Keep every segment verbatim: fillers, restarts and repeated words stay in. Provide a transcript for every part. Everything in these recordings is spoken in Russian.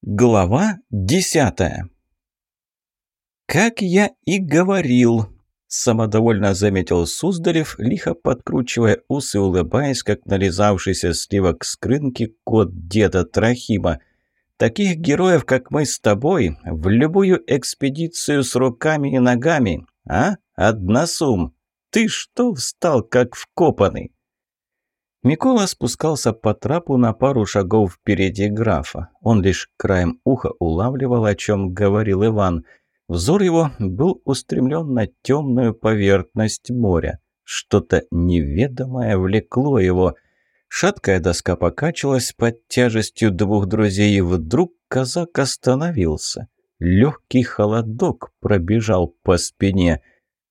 Глава десятая. «Как я и говорил», – самодовольно заметил Суздалев, лихо подкручивая усы и улыбаясь, как нализавшийся сливок с крынки кот деда Трохима. «Таких героев, как мы с тобой, в любую экспедицию с руками и ногами, а, односум? Ты что встал, как вкопанный?» Микола спускался по трапу на пару шагов впереди графа. Он лишь краем уха улавливал, о чем говорил Иван. Взор его был устремлен на темную поверхность моря. Что-то неведомое влекло его. Шаткая доска покачивалась под тяжестью двух друзей, и вдруг казак остановился. Легкий холодок пробежал по спине.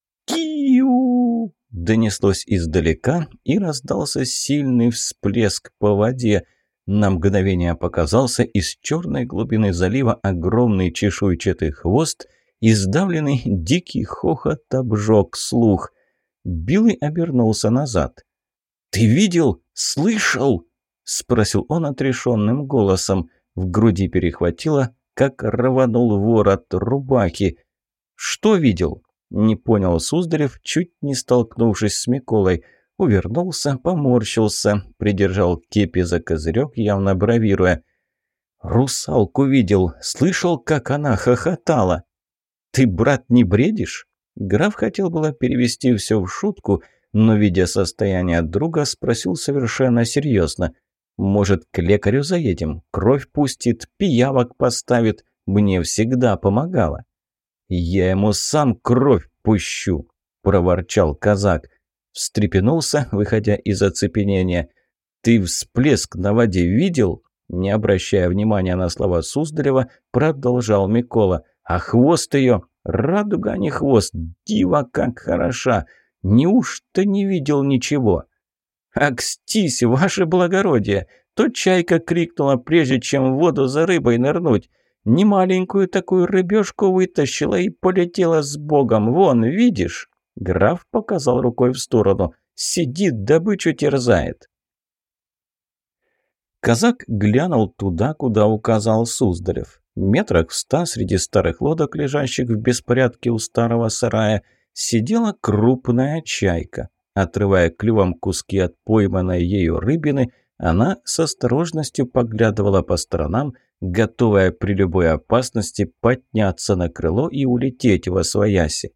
«Киу!» донеслось издалека, и раздался сильный всплеск по воде. На мгновение показался из черной глубины залива огромный чешуйчатый хвост, и сдавленный дикий хохот обжег слух. Билый обернулся назад. «Ты видел? Слышал?» – спросил он отрешенным голосом. В груди перехватило, как рванул ворот рубахи. «Что видел?» – не понял Суздалев, чуть не столкнувшись с Миколой. Увернулся, поморщился, придержал кепи за козырек, явно бравируя. «Русалку видел, слышал, как она хохотала». «Ты, брат, не бредишь?» Граф хотел было перевести все в шутку, но, видя состояние друга, спросил совершенно серьезно. «Может, к лекарю заедем? Кровь пустит, пиявок поставит. Мне всегда помогало». «Я ему сам кровь пущу», – проворчал казак. Встрепенулся, выходя из оцепенения. «Ты всплеск на воде видел?» Не обращая внимания на слова Суздалева, продолжал Микола. «А хвост ее? Радуга, а не хвост. Дива как хороша. Неужто не видел ничего?» «Акстись, ваше благородие!» То чайка крикнула, прежде чем в воду за рыбой нырнуть. Немаленькую такую рыбешку вытащила и полетела с богом. Вон, видишь?» Граф показал рукой в сторону. «Сидит, добычу терзает». Казак глянул туда, куда указал Суздалев. Метрах в ста среди старых лодок, лежащих в беспорядке у старого сарая, сидела крупная чайка. Отрывая клювом куски от пойманной ею рыбины, она с осторожностью поглядывала по сторонам, готовая при любой опасности подняться на крыло и улететь восвояси.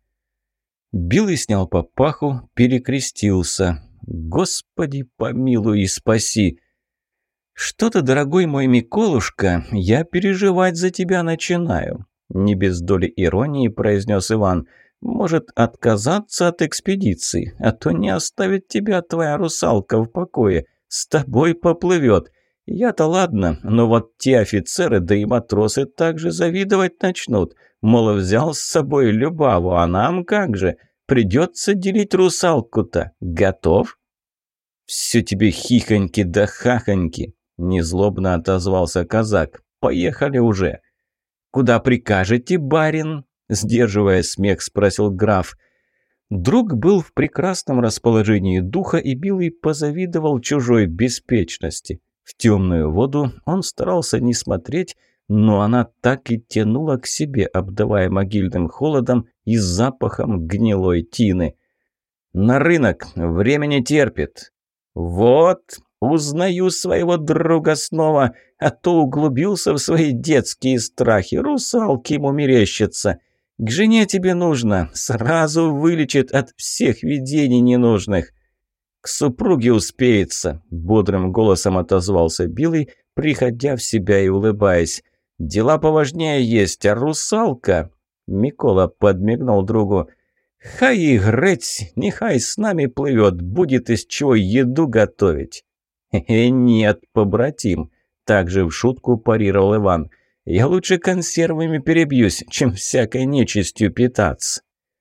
Билый снял папаху, перекрестился. «Господи, помилуй и спаси!» «Что-то, дорогой мой Миколушка, я переживать за тебя начинаю», – не без доли иронии произнес Иван. «Может, отказаться от экспедиции, а то не оставит тебя твоя русалка в покое, с тобой поплывет. Я-то ладно, но вот те офицеры, да и матросы также завидовать начнут. Мол, взял с собой Любаву, а нам как же? Придется делить русалку-то. Готов?» «Все тебе хихоньки да хахоньки», – незлобно отозвался казак. «Поехали уже». «Куда прикажете, барин?» – сдерживая смех, спросил граф. Друг был в прекрасном расположении духа, и Билый позавидовал чужой беспечности. В темную воду он старался не смотреть, но она так и тянула к себе, обдавая могильным холодом и запахом гнилой тины. «На рынок, время не терпит». «Вот, узнаю своего друга снова, а то углубился в свои детские страхи, русалки ему мерещатся. К жене тебе нужно, сразу вылечит от всех видений ненужных». «К супруге успеется», – бодрым голосом отозвался Билый, приходя в себя и улыбаясь. «Дела поважнее есть, а русалка...» Микола подмигнул другу. «Хай и греть, нехай с нами плывет, будет из чего еду готовить». «Хе-хе, нет, побратим», – также в шутку парировал Иван. «Я лучше консервами перебьюсь, чем всякой нечистью питаться».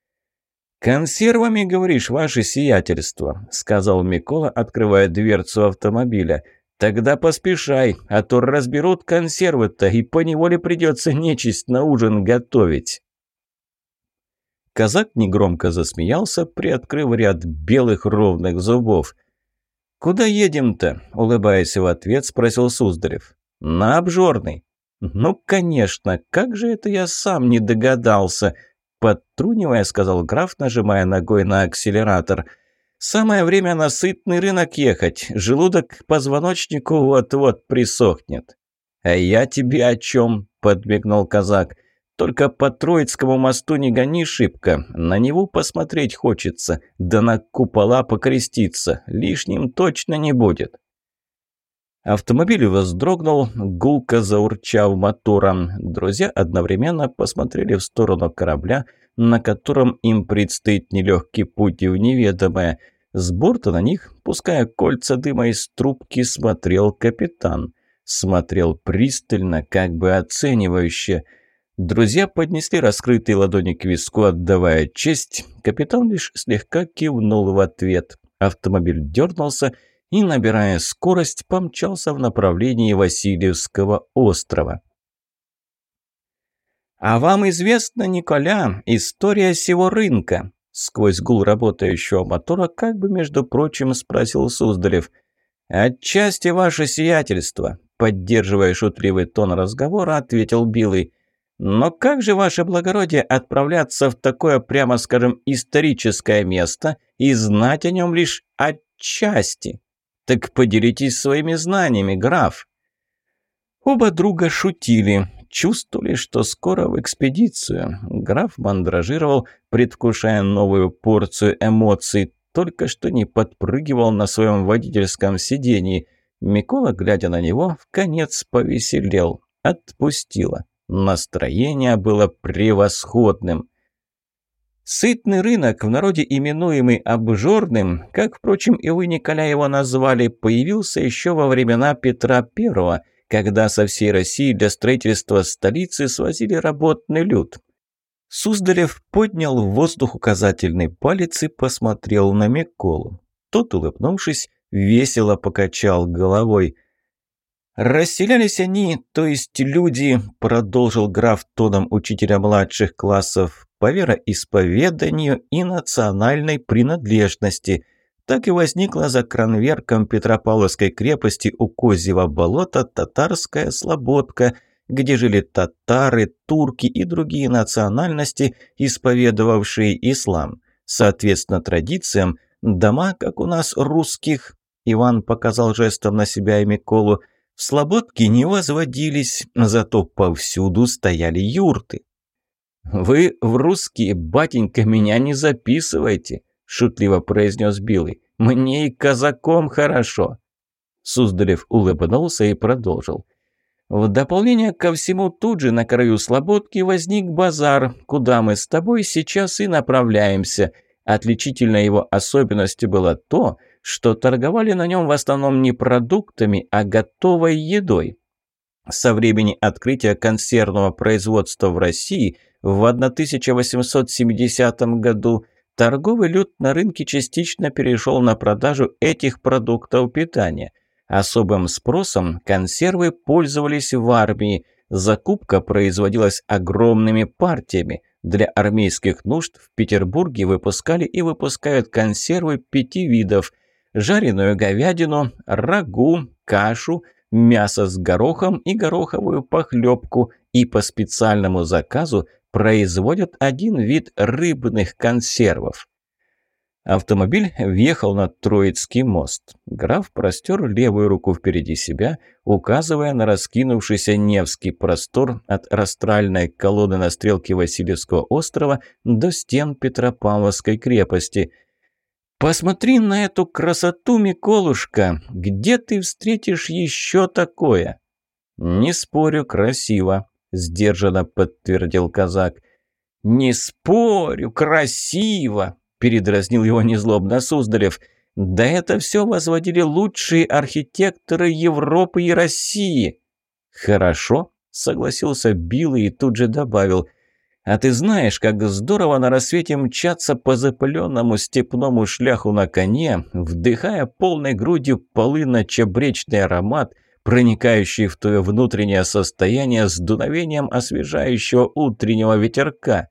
«Консервами, говоришь, ваше сиятельство», – сказал Микола, открывая дверцу автомобиля. «Тогда поспешай, а то разберут консервы-то, и поневоле придется нечисть на ужин готовить». Казак негромко засмеялся, приоткрыв ряд белых ровных зубов. «Куда едем-то?» – улыбаясь в ответ, спросил Суздалев. «На Обжорный». «Ну, конечно, как же это я сам не догадался?» Подтрунивая, сказал граф, нажимая ногой на акселератор. «Самое время на сытный рынок ехать. Желудок к позвоночнику вот-вот присохнет». «А я тебе о чем?» – подмигнул казак. «Только по Троицкому мосту не гони шибко. На него посмотреть хочется, да на купола покреститься. Лишним точно не будет». Автомобиль вздрогнул, гулко заурчав мотором. Друзья одновременно посмотрели в сторону корабля, на котором им предстоит нелегкий путь в неведомое. С борта на них, пуская кольца дыма из трубки, смотрел капитан. Смотрел пристально, как бы оценивающе. Друзья поднесли раскрытые ладони к виску, отдавая честь. Капитан лишь слегка кивнул в ответ. Автомобиль дернулся и, набирая скорость, помчался в направлении Васильевского острова. «А вам известна, Николя, история сего рынка?» Сквозь гул работающего мотора, как бы, между прочим, спросил Суздалев. «Отчасти ваше сиятельство», — поддерживая шутливый тон разговора, ответил Билый. «Но как же, ваше благородие, отправляться в такое, прямо скажем, историческое место и знать о нем лишь отчасти? Так поделитесь своими знаниями, граф». Оба друга шутили, чувствовали, что скоро в экспедицию. Граф мандражировал, предвкушая новую порцию эмоций, только что не подпрыгивал на своем водительском сидении. Микола, глядя на него, вконец повеселел. Отпустило. Настроение было превосходным. Сытный рынок, в народе именуемый обжорным, как, впрочем, и вы, Николя, его назвали, появился еще во времена Петра Первого, когда со всей России для строительства столицы свозили работный люд. Суздалев поднял в воздух указательный палец и посмотрел на Миколу. Тот, улыбнувшись, весело покачал головой. «Расселялись они, то есть люди, — продолжил граф тоном учителя младших классов, — по вероисповеданию и национальной принадлежности. Так и возникла за кранверком Петропавловской крепости у Козьего болота татарская слободка, где жили татары, турки и другие национальности, исповедовавшие ислам. Соответственно традициям, дома, как у нас русских, — Иван показал жестом на себя и Миколу, — в слободке не возводились, зато повсюду стояли юрты. «Вы в русские, батенька, меня не записывайте», – шутливо произнес Билый. «Мне и казаком хорошо». Суздалев улыбнулся и продолжил. В дополнение ко всему, тут же на краю слободки возник базар, куда мы с тобой сейчас и направляемся. Отличительной его особенностью было то, что торговали на нем в основном не продуктами, а готовой едой. Со времени открытия консервного производства в России в тысяча восемьсот семидесятом году торговый люд на рынке частично перешел на продажу этих продуктов питания. Особым спросом консервы пользовались в армии. Закупка производилась огромными партиями. Для армейских нужд в Петербурге выпускали и выпускают консервы пяти видов: жареную говядину, рагу, кашу, мясо с горохом и гороховую похлебку, и по специальному заказу производят один вид рыбных консервов. Автомобиль въехал на Троицкий мост. Граф простер левую руку впереди себя, указывая на раскинувшийся Невский простор от растральной колонны на стрелке Васильевского острова до стен Петропавловской крепости. «Посмотри на эту красоту, Миколушка! Где ты встретишь еще такое?» «Не спорю, красиво», — сдержанно подтвердил казак. «Не спорю, красиво!» — передразнил его незлобно Суздалев. «Да это все возводили лучшие архитекторы Европы и России!» «Хорошо», — согласился Билый и тут же добавил. «А ты знаешь, как здорово на рассвете мчаться по запыленному степному шляху на коне, вдыхая полной грудью полынно-чабречный аромат, проникающий в твое внутреннее состояние с дуновением освежающего утреннего ветерка.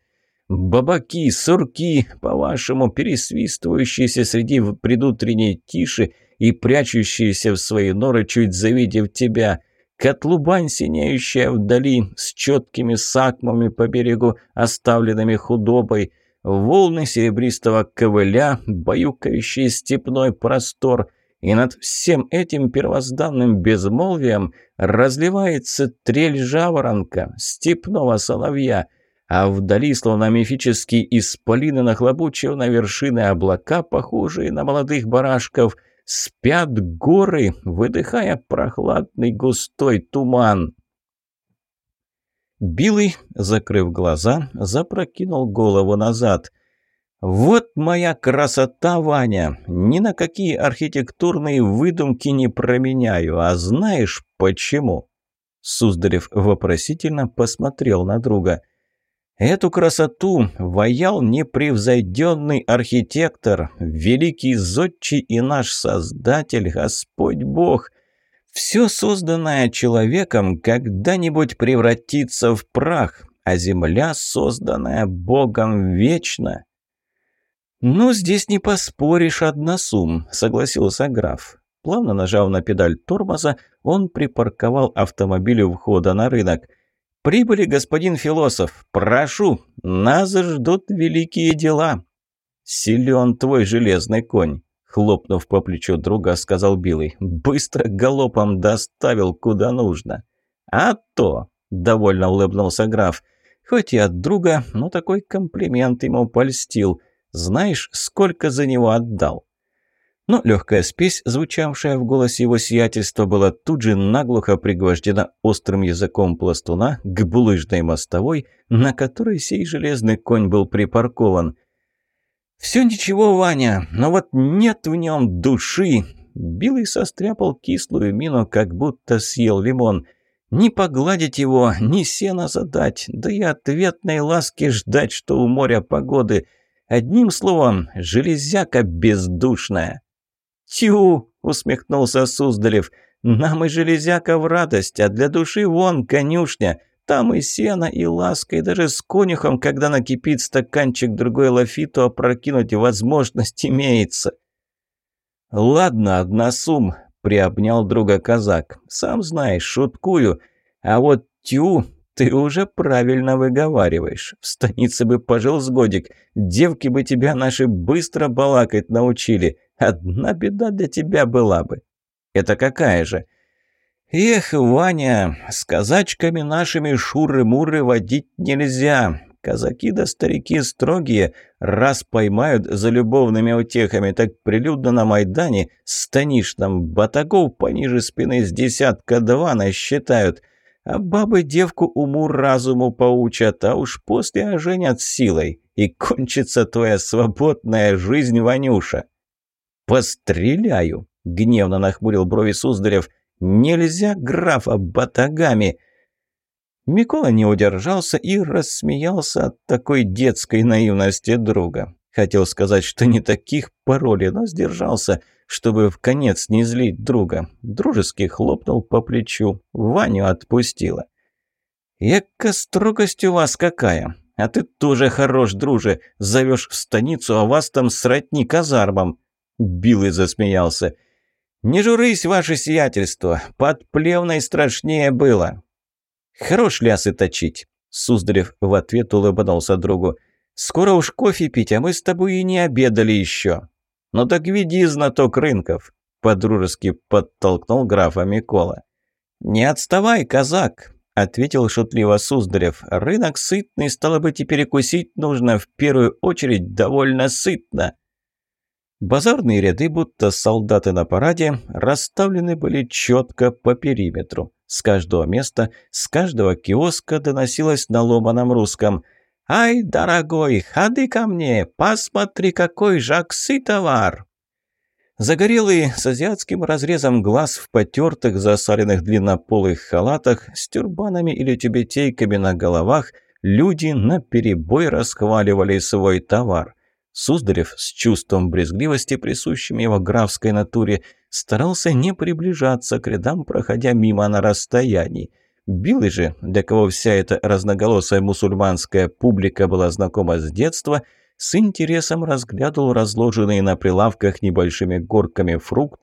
Бабаки, сурки, по-вашему, пересвистывающиеся среди предутренней тиши и прячущиеся в свои норы, чуть завидев тебя. Котлубань, синеющая вдали, с четкими сакмами по берегу, оставленными худобой, волны серебристого ковыля, баюкающие степной простор, и над всем этим первозданным безмолвием разливается трель жаворонка, степного соловья, а вдали, словно мифические исполины, нахлобучив на вершины облака, похожие на молодых барашков, спят горы, выдыхая прохладный густой туман. Билый, закрыв глаза, запрокинул голову назад. «Вот моя красота, Ваня! Ни на какие архитектурные выдумки не променяю, а знаешь почему?» Суздарев вопросительно посмотрел на друга. «Эту красоту ваял непревзойденный архитектор, великий зодчий и наш Создатель, Господь Бог. Все созданное человеком когда-нибудь превратится в прах, а земля, созданная Богом, вечна». «Ну, здесь не поспоришь, односум», — согласился граф. Плавно нажав на педаль тормоза, он припарковал автомобиль у входа на рынок. «Прибыли, господин философ! Прошу! Нас ждут великие дела!» «Силен твой железный конь!» — хлопнув по плечу друга, сказал Билый. «Быстро галопом доставил куда нужно!» «А то!» — довольно улыбнулся граф. Хоть и от друга, но такой комплимент ему польстил. «Знаешь, сколько за него отдал?» Но легкая спесь, звучавшая в голосе его сиятельства, была тут же наглухо пригвождена острым языком пластуна к булыжной мостовой, на которой сей железный конь был припаркован. «Все ничего, Ваня, но вот нет в нем души!» Билый состряпал кислую мину, как будто съел лимон. «Ни погладить его, ни сена задать, да и ответной ласки ждать, что у моря погоды. Одним словом, железяка бездушная». «Тю!» — усмехнулся Суздалев. «Нам и железяка в радость, а для души вон конюшня. Там и сено, и ласка, и даже с конюхом, когда накипит стаканчик другой лафиту, опрокинуть возможность имеется». «Ладно, односум», — приобнял друга казак. «Сам знаешь, шуткую. А вот тю... Ты уже правильно выговариваешь. В станице бы пожил с годик. Девки бы тебя наши быстро балакать научили. Одна беда для тебя была бы». «Это какая же?» «Эх, Ваня, с казачками нашими шуры-муры водить нельзя. Казаки да старики строгие. Раз поймают за любовными утехами, так прилюдно на Майдане станишном батагов пониже спины с десятка два насчитают. А бабы девку уму-разуму поучат, а уж после оженят силой. И кончится твоя свободная жизнь, Ванюша». «Постреляю!» — гневно нахмурил брови Суздарев. «Нельзя графа батагами!» Микола не удержался и рассмеялся от такой детской наивности друга. Хотел сказать, что не таких паролей, но сдержался, чтобы в конец не злить друга. Дружески хлопнул по плечу. Ваню отпустила. «Эка строгость у вас какая! А ты тоже хорош, друже! Зовешь в станицу, а вас там сродни казармам!» Билый засмеялся. «Не журись, ваше сиятельство! Под Плевной страшнее было!» «Хорош лясы точить!» Суздарев в ответ улыбнулся другу. «Скоро уж кофе пить, а мы с тобой и не обедали еще!» «Ну так веди, знаток рынков!» — подружески подтолкнул графа Микола. «Не отставай, казак!» — ответил шутливо Суздарев. «Рынок сытный, стало быть, и перекусить нужно, в первую очередь довольно сытно!» Базарные ряды, будто солдаты на параде, расставлены были четко по периметру. С каждого места, с каждого киоска доносилось на ломаном русском: «Ай, дорогой, ходи ко мне, посмотри, какой жаксы товар!» Загорелые, с азиатским разрезом глаз в потертых, засаленных длиннополых халатах, с тюрбанами или тюбетейками на головах, люди наперебой расхваливали свой товар. Суздарев с чувством брезгливости, присущим его графской натуре, старался не приближаться к рядам, проходя мимо на расстоянии. Билый же, для кого вся эта разноголосая мусульманская публика была знакома с детства, с интересом разглядывал разложенные на прилавках небольшими горками фрукты,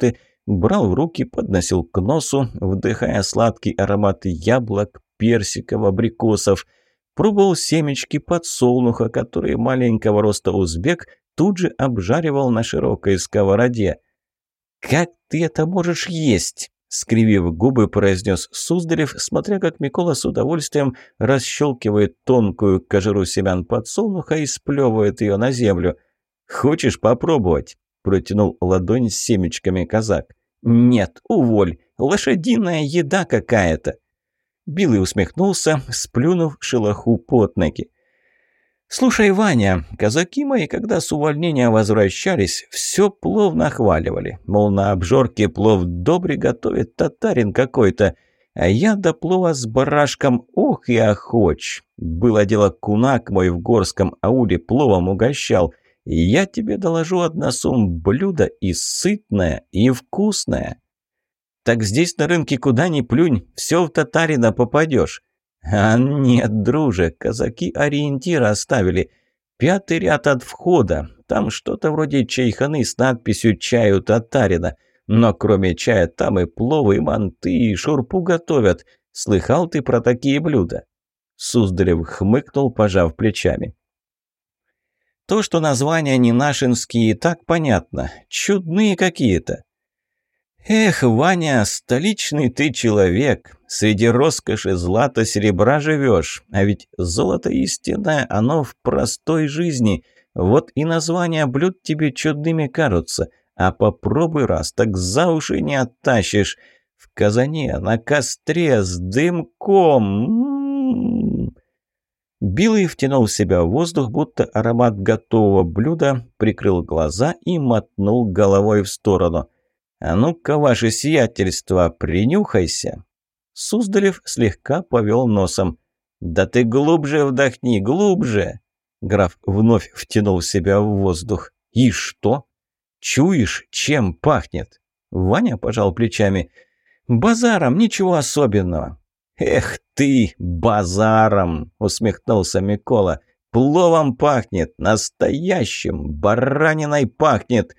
брал в руки, подносил к носу, вдыхая сладкий аромат яблок, персиков, абрикосов. Пробовал семечки подсолнуха, которые маленького роста узбек тут же обжаривал на широкой сковороде. «Как ты это можешь есть?» — скривив губы, произнес Суздалев, смотря как Микола с удовольствием расщелкивает тонкую кожуру семян подсолнуха и сплевывает ее на землю. «Хочешь попробовать?» — протянул ладонь с семечками казак. «Нет, уволь, лошадиная еда какая-то!» Билый усмехнулся, сплюнув шелоху под ноги. «Слушай, Ваня, казаки мои, когда с увольнения возвращались, все плов нахваливали. Мол, на обжорке плов добре готовит татарин какой-то. А я до плова с барашком ох и охоч. Было дело, кунак мой в горском ауле пловом угощал. И я тебе доложу, односум блюдо и сытное, и вкусное». «Так здесь на рынке куда ни плюнь, все в татарина попадешь». «А нет, друже, казаки ориентир оставили. Пятый ряд от входа. Там что-то вроде чайханы с надписью «Чай у татарина». Но кроме чая там и пловы, и манты, и шурпу готовят. Слыхал ты про такие блюда?» Суздалев хмыкнул, пожав плечами. «То, что названия не нашинские, так понятно. Чудные какие-то». «Эх, Ваня, столичный ты человек, среди роскоши злата серебра живешь, а ведь золото истинное, оно в простой жизни, вот и названия блюд тебе чудными кажутся, а попробуй раз, так за уши не оттащишь, в казане, на костре, с дымком». М-м-м. Билый втянул в себя воздух, будто аромат готового блюда, прикрыл глаза и мотнул головой в сторону. «А ну-ка, ваше сиятельство, принюхайся!» Суздалев слегка повел носом. «Да ты глубже вдохни, глубже!» Граф вновь втянул себя в воздух. «И что? Чуешь, чем пахнет?» Ваня пожал плечами. «Базаром, ничего особенного». «Эх ты, базаром!» — усмехнулся Микола. «Пловом пахнет, настоящим, бараниной пахнет!»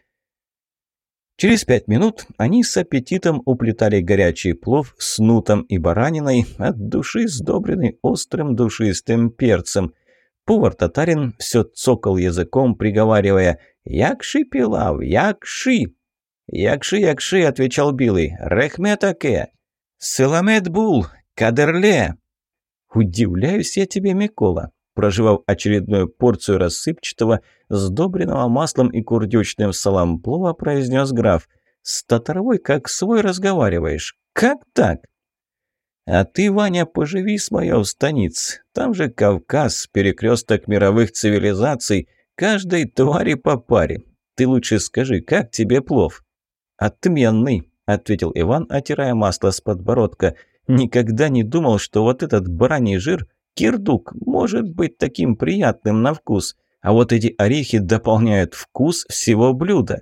Через пять минут они с аппетитом уплетали горячий плов с нутом и бараниной, от души сдобренный острым душистым перцем. Повар-татарин все цокал языком, приговаривая «Якши, пилав, якши!» «Якши, якши!» — отвечал Билый. «Рехметаке!» «Селамет бул! Кадерле!» «Удивляюсь я тебе, Микола!» Проживав очередную порцию рассыпчатого, сдобренного маслом и курдючным салом плова, произнес граф. «С татаровой как свой разговариваешь. Как так?» «А ты, Ваня, поживи с моё в станице. Там же Кавказ, перекресток мировых цивилизаций. Каждой твари по паре. Ты лучше скажи, как тебе плов?» «Отменный», — ответил Иван, отирая масло с подбородка. «Никогда не думал, что вот этот бараний жир... Кирдук может быть таким приятным на вкус, а вот эти орехи дополняют вкус всего блюда».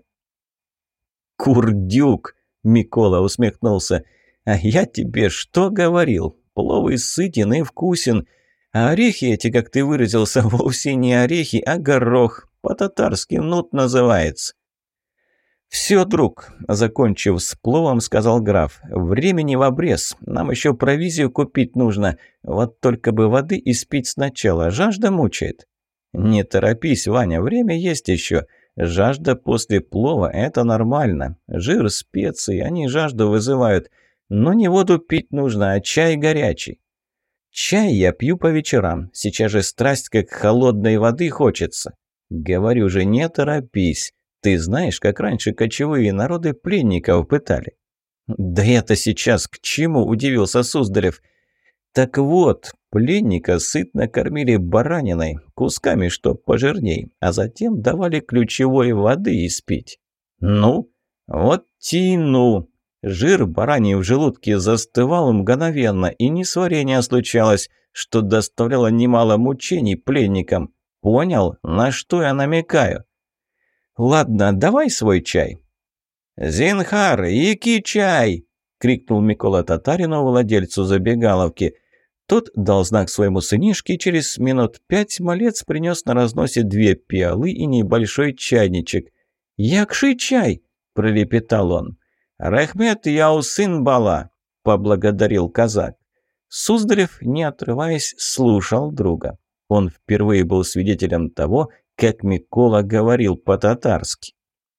«Курдюк!» — Микола усмехнулся. «А я тебе что говорил? Плов и сытен, и вкусен. А орехи эти, как ты выразился, вовсе не орехи, а горох. По-татарски нут называется». «Все, друг», — закончив с пловом, сказал граф, — «времени в обрез, нам еще провизию купить нужно, вот только бы воды испить сначала, жажда мучает». «Не торопись, Ваня, время есть еще, жажда после плова — это нормально, жир, специи, они жажду вызывают, но не воду пить нужно, а чай горячий». «Чай я пью по вечерам, сейчас же страсть как холодной воды хочется». «Говорю же, не торопись». Ты знаешь, как раньше кочевые народы пленников пытали?» «Да это сейчас к чему?» – удивился Суздалев. «Так вот, пленника сытно кормили бараниной, кусками, что пожирней, а затем давали ключевой воды испить». «Ну? Вот тяну!» Жир бараний в желудке застывал мгновенно, и несварение случалось, что доставляло немало мучений пленникам. Понял, на что я намекаю? «Ладно, давай свой чай». «Зинхар, яки чай!» — крикнул Микола Татарину, владельцу забегаловки. Тот дал знак своему сынишке, и через минут пять малец принес на разносе две пиалы и небольшой чайничек. «Якши чай!» — пролепетал он. «Рахмет яу сын бала», – поблагодарил казак. Суздалев, не отрываясь, слушал друга. Он впервые был свидетелем того, как Микола говорил по-татарски.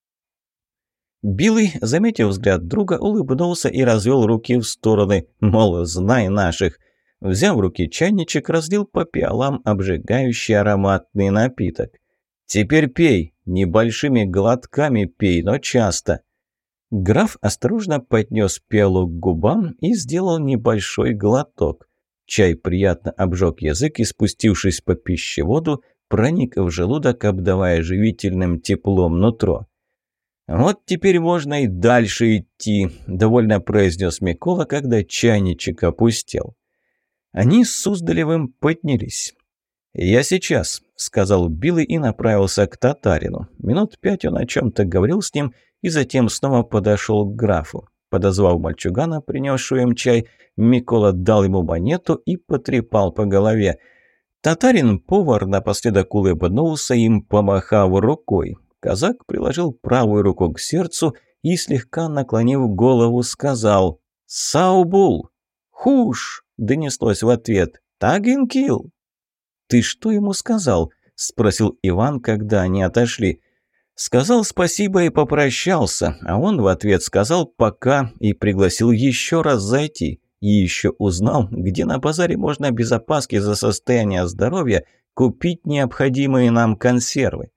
Билый, заметив взгляд друга, улыбнулся и развел руки в стороны, мол, знай наших. Взяв в руки чайничек, разлил по пиалам обжигающий ароматный напиток. «Теперь пей, небольшими глотками пей, но часто». Граф осторожно поднес пиалу к губам и сделал небольшой глоток. Чай приятно обжег язык и, спустившись по пищеводу, проник в желудок, обдавая живительным теплом нутро. «Вот теперь можно и дальше идти», – довольно произнес Микола, когда чайничек опустел. Они с Суздалевым поднялись. «Я сейчас», – сказал Билый и направился к татарину. Минут пять он о чем-то говорил с ним и затем снова подошел к графу. Подозвав мальчугана, принесшего им чай, Микола дал ему монету и потрепал по голове. Татарин-повар напоследок улыбнулся им, помахав рукой. Казак приложил правую руку к сердцу и, слегка наклонив голову, сказал «Саубул!» «Хуш!» – донеслось в ответ «Тагинкил!» «Ты что ему сказал?» – спросил Иван, когда они отошли. Сказал спасибо и попрощался, а он в ответ сказал «пока» и пригласил еще раз зайти. И еще узнал, где на базаре можно без опаски за состояние здоровья купить необходимые нам консервы.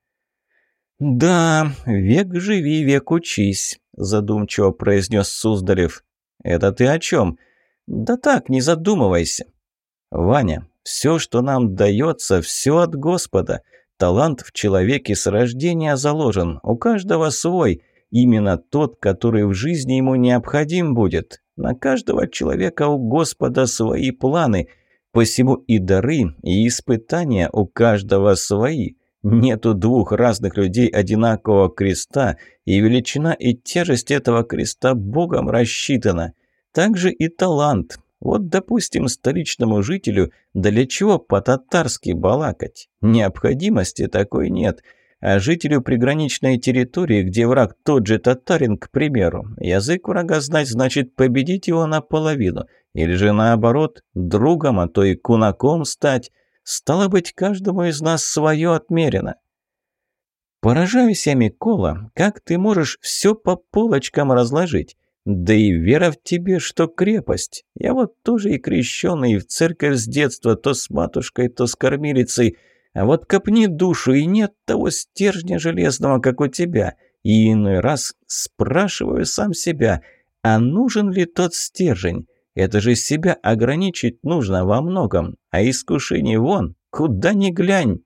«Да, век живи, век учись», – задумчиво произнес Суздалев. «Это ты о чем?» «Да так, не задумывайся». «Ваня, все, что нам дается, все от Господа. Талант в человеке с рождения заложен, у каждого свой, именно тот, который в жизни ему необходим будет. На каждого человека у Господа свои планы, посему и дары, и испытания у каждого свои. Нету двух разных людей одинакового креста, и величина и тяжесть этого креста Богом рассчитана. Также и талант. Вот, допустим, столичному жителю для чего по-татарски балакать? Необходимости такой нет. А жителю приграничной территории, где враг тот же татарин, к примеру, язык врага знать значит победить его наполовину. Или же наоборот, другом, а то и кунаком стать. Стало быть, каждому из нас свое отмерено. Поражаюсь я, Микола, как ты можешь все по полочкам разложить? Да и вера в тебе, что крепость. Я вот тоже и крещеный, и в церковь с детства, то с матушкой, то с кормилицей. А вот копни душу, и нет того стержня железного, как у тебя. И иной раз спрашиваю сам себя, а нужен ли тот стержень? Это же себя ограничить нужно во многом, а искушений вон, куда ни глянь.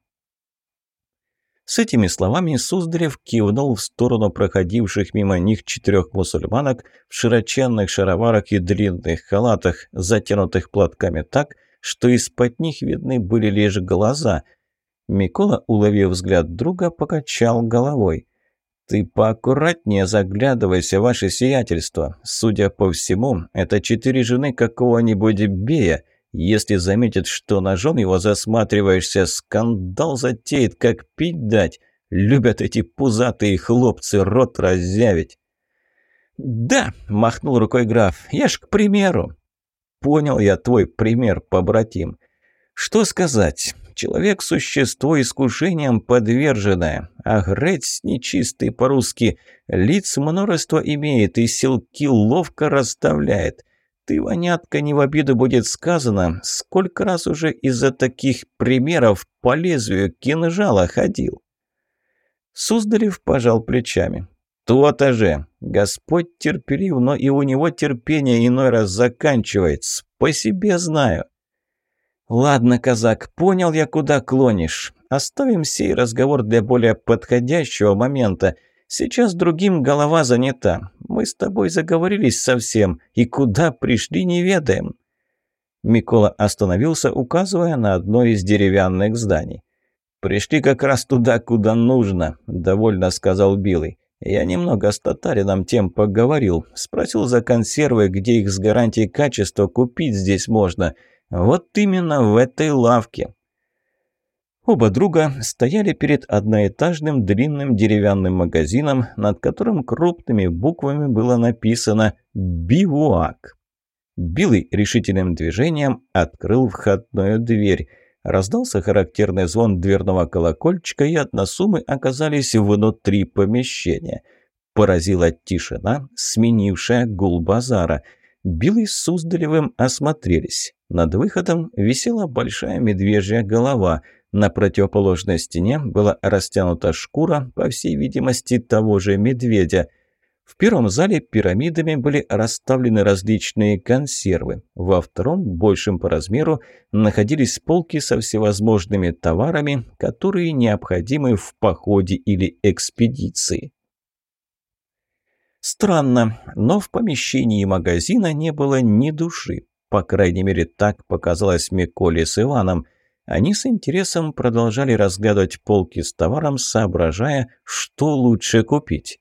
С этими словами Суздалев кивнул в сторону проходивших мимо них четырех мусульманок в широченных шароварах и длинных халатах, затянутых платками так, что из-под них видны были лишь глаза. Микола, уловив взгляд друга, покачал головой. «Ты поаккуратнее заглядывайся, ваше сиятельство. Судя по всему, это четыре жены какого-нибудь бея. Если заметит, что на жен его засматриваешься, скандал затеет, как пить дать. Любят эти пузатые хлопцы рот раззявить». «Да», – махнул рукой граф, – «я ж к примеру». «Понял я твой пример, побратим. Что сказать?» Человек – существо искушением подверженное, а грець нечистый по-русски, лиц множество имеет и силки ловко расставляет. Ты, Ванятка, не в обиду будет сказано, сколько раз уже из-за таких примеров по лезвию кинжала ходил. Суздалев пожал плечами. То-то же, Господь терпелив, но и у него терпение иной раз заканчивается, по себе знаю. «Ладно, казак, понял я, куда клонишь. Оставим сей разговор для более подходящего момента. Сейчас другим голова занята. Мы с тобой заговорились совсем, и куда пришли, не ведаем». Микола остановился, указывая на одно из деревянных зданий. «Пришли как раз туда, куда нужно», – довольно сказал Билый. «Я немного с татарином тем поговорил. Спросил за консервы, где их с гарантией качества купить здесь можно». Вот именно в этой лавке. Оба друга стояли перед одноэтажным длинным деревянным магазином, над которым крупными буквами было написано «Бивуак». Билый решительным движением открыл входную дверь. Раздался характерный звон дверного колокольчика, и односумы оказались внутри помещения. Поразила тишина, сменившая гул базара. Билый с Суздалевым осмотрелись. Над выходом висела большая медвежья голова. На противоположной стене была растянута шкура, по всей видимости, того же медведя. В первом зале пирамидами были расставлены различные консервы. Во втором, большим по размеру, находились полки со всевозможными товарами, которые необходимы в походе или экспедиции. Странно, но в помещении магазина не было ни души. По крайней мере, так показалось Миколе с Иваном. Они с интересом продолжали разглядывать полки с товаром, соображая, что лучше купить.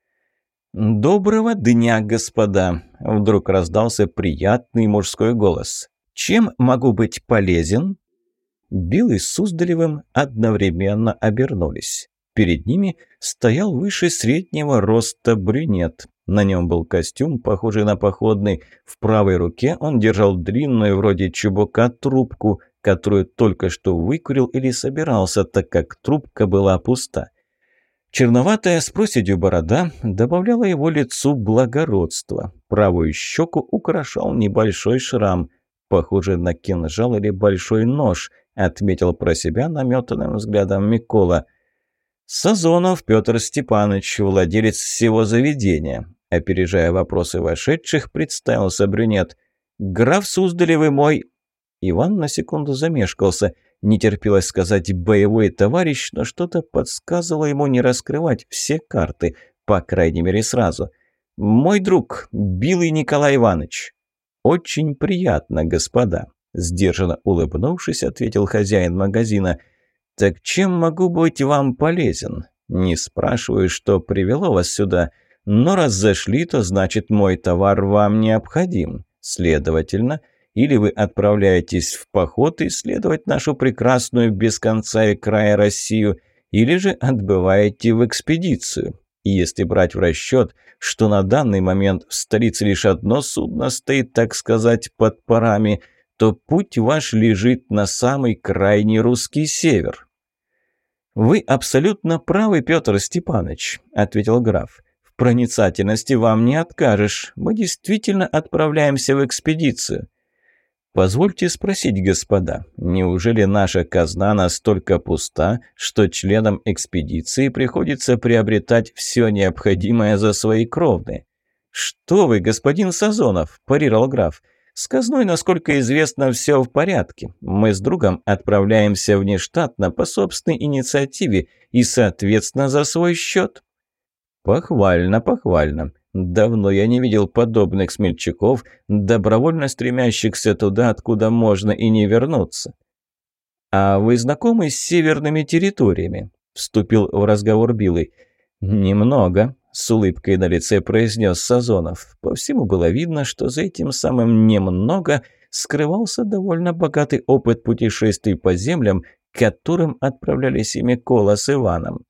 «Доброго дня, господа!» – вдруг раздался приятный мужской голос. «Чем могу быть полезен?» Билл с Суздалевым одновременно обернулись. Перед ними стоял выше среднего роста брюнет. На нем был костюм, похожий на походный. В правой руке он держал длинную, вроде чубука, трубку, которую только что выкурил или собирался, так как трубка была пуста. Черноватая с проседью борода добавляла его лицу благородства. Правую щеку украшал небольшой шрам, похожий на кинжал или большой нож, отметил про себя наметанным взглядом Микола. «Сазонов Петр Степанович, владелец всего заведения», опережая вопросы вошедших, представился брюнет. «Граф Суздалев мой...» Иван на секунду замешкался. Не терпелось сказать «боевой товарищ», но что-то подсказывало ему не раскрывать все карты, по крайней мере сразу. «Мой друг, Билый Николай Иванович». «Очень приятно, господа», – сдержанно улыбнувшись, ответил хозяин магазина. «Так чем могу быть вам полезен? Не спрашиваю, что привело вас сюда, но раз зашли, то значит мой товар вам необходим. Следовательно, или вы отправляетесь в поход исследовать нашу прекрасную без конца и края Россию, или же отбываете в экспедицию. И если брать в расчет, что на данный момент в столице лишь одно судно стоит, так сказать, под парами, то путь ваш лежит на самый крайний русский север». «Вы абсолютно правы, Петр Степанович», – ответил граф. «В проницательности вам не откажешь. Мы действительно отправляемся в экспедицию». «Позвольте спросить, господа, неужели наша казна настолько пуста, что членам экспедиции приходится приобретать все необходимое за свои кровные?» «Что вы, господин Сазонов?» – парировал граф. «С казной, насколько известно, все в порядке. Мы с другом отправляемся внештатно по собственной инициативе и, соответственно, за свой счет». «Похвально, похвально. Давно я не видел подобных смельчаков, добровольно стремящихся туда, откуда можно и не вернуться». «А вы знакомы с северными территориями?» – вступил в разговор Билый. «Немного», – с улыбкой на лице произнес Сазонов. По всему было видно, что за этим самым «немного» скрывался довольно богатый опыт путешествий по землям, к которым отправлялись и Микола с Иваном.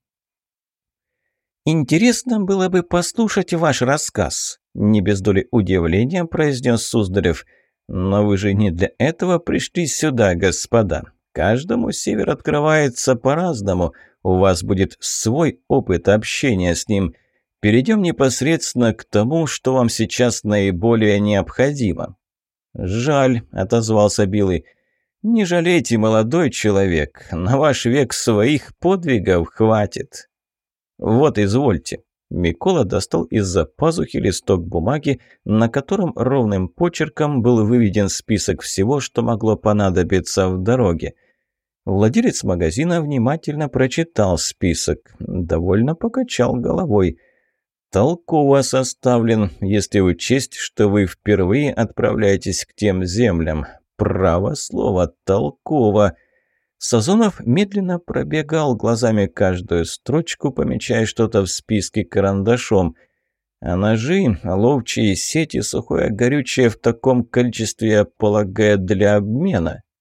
«Интересно было бы послушать ваш рассказ», – не без доли удивления произнес Суздалев. «Но вы же не для этого пришли сюда, господа. Каждому север открывается по-разному. У вас будет свой опыт общения с ним. Перейдем непосредственно к тому, что вам сейчас наиболее необходимо». «Жаль», – отозвался Билый. «Не жалейте, молодой человек. На ваш век своих подвигов хватит». «Вот, извольте». Микола достал из-за пазухи листок бумаги, на котором ровным почерком был выведен список всего, что могло понадобиться в дороге. Владелец магазина внимательно прочитал список, довольно покачал головой. «Толково составлен, если учесть, что вы впервые отправляетесь к тем землям. Право слово, толково». Сазонов медленно пробегал глазами каждую строчку, помечая что-то в списке карандашом. А ножи, ловчие сети, сухое горючее в таком количестве, я полагаю, для обмена.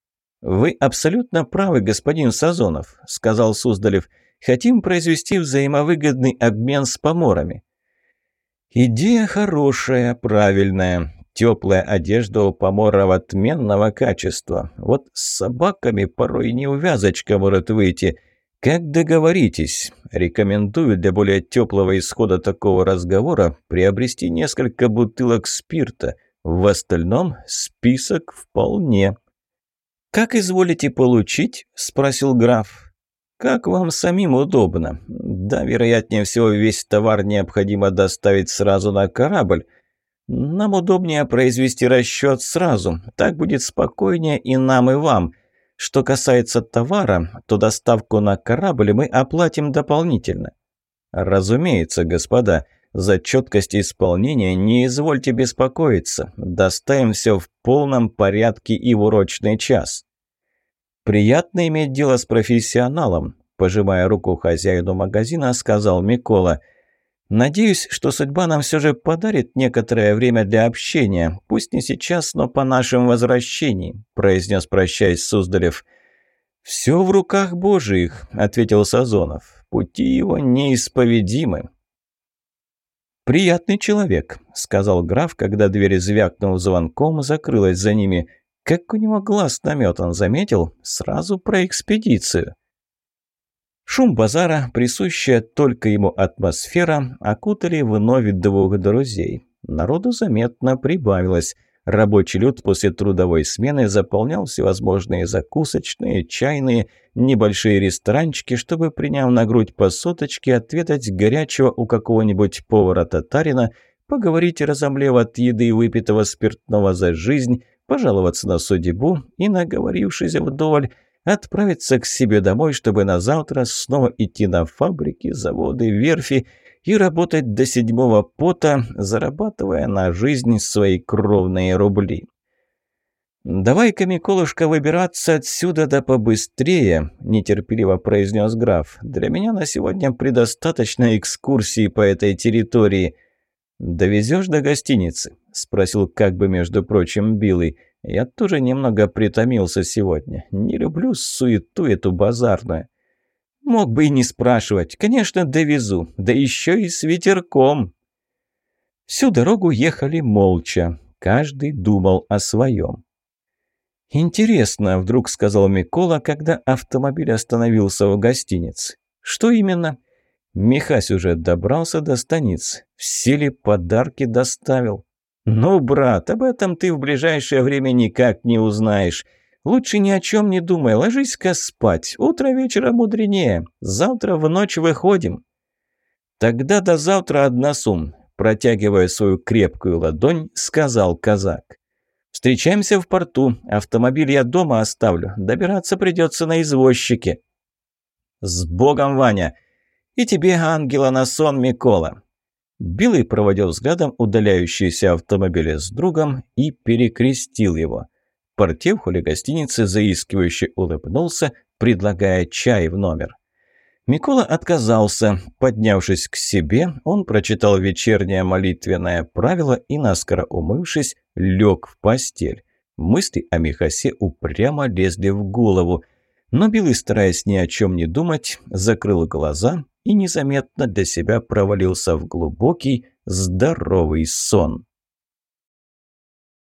«Вы абсолютно правы, господин Сазонов», – сказал Суздалев. «Хотим произвести взаимовыгодный обмен с поморами». «Идея хорошая, правильная. Теплая одежда у поморов отменного качества. Вот с собаками порой неувязочка может выйти. Как договоритесь? Рекомендую для более теплого исхода такого разговора приобрести несколько бутылок спирта. В остальном список вполне». «Как изволите получить?» – спросил граф. «Как вам самим удобно. Да, вероятнее всего, весь товар необходимо доставить сразу на корабль. Нам удобнее произвести расчет сразу. Так будет спокойнее и нам, и вам. Что касается товара, то доставку на корабль мы оплатим дополнительно». «Разумеется, господа. За четкость исполнения не извольте беспокоиться. Доставим все в полном порядке и в урочный час». «Приятно иметь дело с профессионалом», – пожимая руку хозяину магазина, сказал Микола. «Надеюсь, что судьба нам все же подарит некоторое время для общения. Пусть не сейчас, но по нашему возвращении», – произнес, прощаясь, Суздалев. «Все в руках Божиих», – ответил Сазонов. «Пути его неисповедимы». «Приятный человек», – сказал граф, когда дверь, звякнув звонком, закрылась за ними. «Как у него глаз наметан, заметил? Сразу про экспедицию». Шум базара, присущая только ему атмосфера, окутали вновь двух друзей. Народу заметно прибавилось. Рабочий люд после трудовой смены заполнял всевозможные закусочные, чайные, небольшие ресторанчики, чтобы, приняв на грудь по соточке, отведать горячего у какого-нибудь повара-татарина, поговорить, разомлев от еды и выпитого спиртного за жизнь, пожаловаться на судьбу и, наговорившись вдоволь, отправиться к себе домой, чтобы на завтра снова идти на фабрики, заводы, верфи и работать до седьмого пота, зарабатывая на жизнь свои кровные рубли. «Давай-ка, Миколушка, выбираться отсюда да побыстрее», – нетерпеливо произнес граф. «Для меня на сегодня предостаточно экскурсии по этой территории». «Довезешь до гостиницы?» – спросил как бы, между прочим, Билый. «Я тоже немного притомился сегодня. Не люблю суету эту базарную». «Мог бы и не спрашивать. Конечно, довезу. Да еще и с ветерком». Всю дорогу ехали молча. Каждый думал о своем. «Интересно», – вдруг сказал Микола, когда автомобиль остановился в гостинице. «Что именно?» «Михась уже добрался до станицы. Все ли подарки доставил?» «Ну, брат, об этом ты в ближайшее время никак не узнаешь. Лучше ни о чем не думай, ложись-ка спать. Утро вечера мудренее. Завтра в ночь выходим». «Тогда до завтра, односум», – протягивая свою крепкую ладонь, сказал казак. «Встречаемся в порту. Автомобиль я дома оставлю. Добираться придется на извозчике». «С Богом, Ваня! И тебе, ангела, на сон, Микола!» Билый проводил взглядом удаляющийся автомобиль с другом и перекрестил его. Портье в холле гостиницы заискивающе улыбнулся, предлагая чай в номер. Микола отказался. Поднявшись к себе, он прочитал вечернее молитвенное правило и, наскоро умывшись, лег в постель. Мысли о Михасе упрямо лезли в голову. Но Билый, стараясь ни о чем не думать, закрыл глаза и незаметно для себя провалился в глубокий, здоровый сон.